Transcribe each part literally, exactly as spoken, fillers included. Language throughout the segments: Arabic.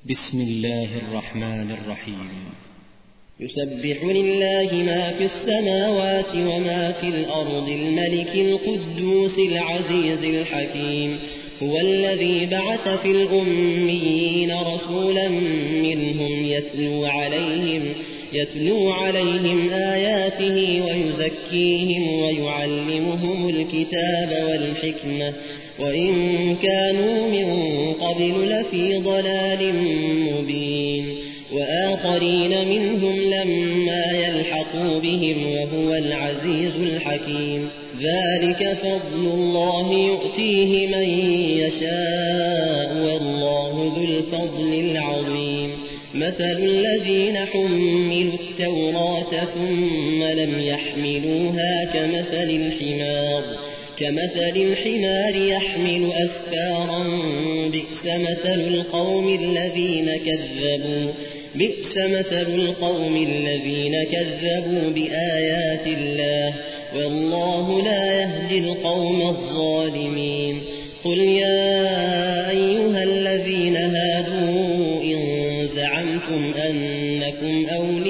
بسم الله الرحمن الرحيم. يسبح لله ما في السماوات وما في الأرض الملك القدوس العزيز الحكيم. هو الذي بعث في الأميين رسولا منهم يتلو عليهم, يتلو عليهم آياته ويزكيهم ويعلمهم الكتاب والحكمة وإن كانوا من قبل لفي ضلال مبين. وآخرين منهم لما يلحقوا بهم وهو العزيز الحكيم. ذلك فضل الله يؤتيه من يشاء والله ذو الفضل العظيم. مثل الذين حملوا التوراة ثم لم يحملوها كمثل الحمار كمثل الحمار يحمل أسفارا بئس مثل القوم الذين كذبوا بئس مثل القوم الذين كذبوا بآيات الله والله لا يهدي القوم الظالمين. قل يا أيها الذين هادوا إن زعمتم أنكم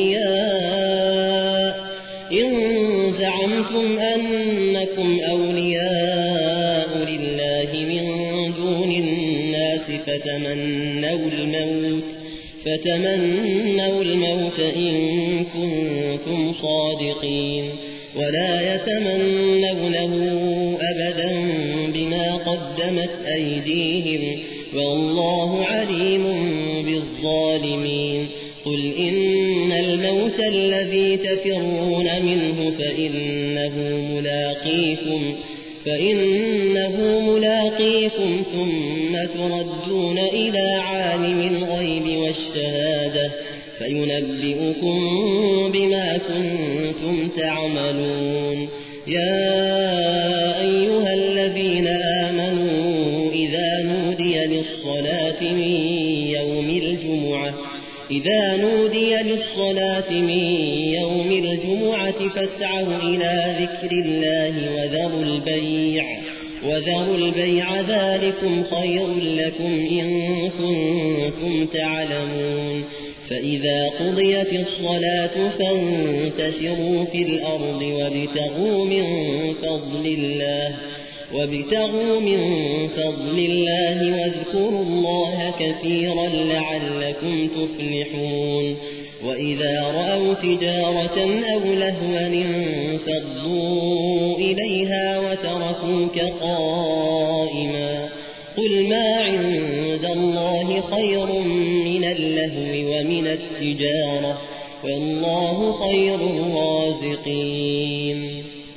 أولياء إن زعمتم أنكم أولياء لله من دون الناس فتمنوا الموت فتمنوا الموت إن كنتم صادقين ولا يتمنونه أبدا بما قدمت أيديهم والله عليم بالظالمين. قل إن الموت الذي تفرون منه فإنه ملاقيكم فإنه ملاقيكم ثم تردون إلى عالم الغيب والشهادة فينبئكم بما كنتم تعملون. يا أيها الذين آمنوا إذا نودي للصلاة من يوم الجمعة إذا نودي للصلاة من يوم الجمعة فاسعوا إلى ذكر الله وذروا البيع وذروا البيع ذلكم خير لكم إن كنتم تعلمون. فإذا قضيت الصلاة فانتشروا في الأرض وابتغوا من فضل الله وابتغوا من فضل الله واذكروا الله كثيرا لعلكم تفلحون. وإذا رأوا تجارة أو لهوا انفضوا إليها وتركوك قائما. قل ما عند الله خير من اللهو ومن التجارة والله خير الرازقين.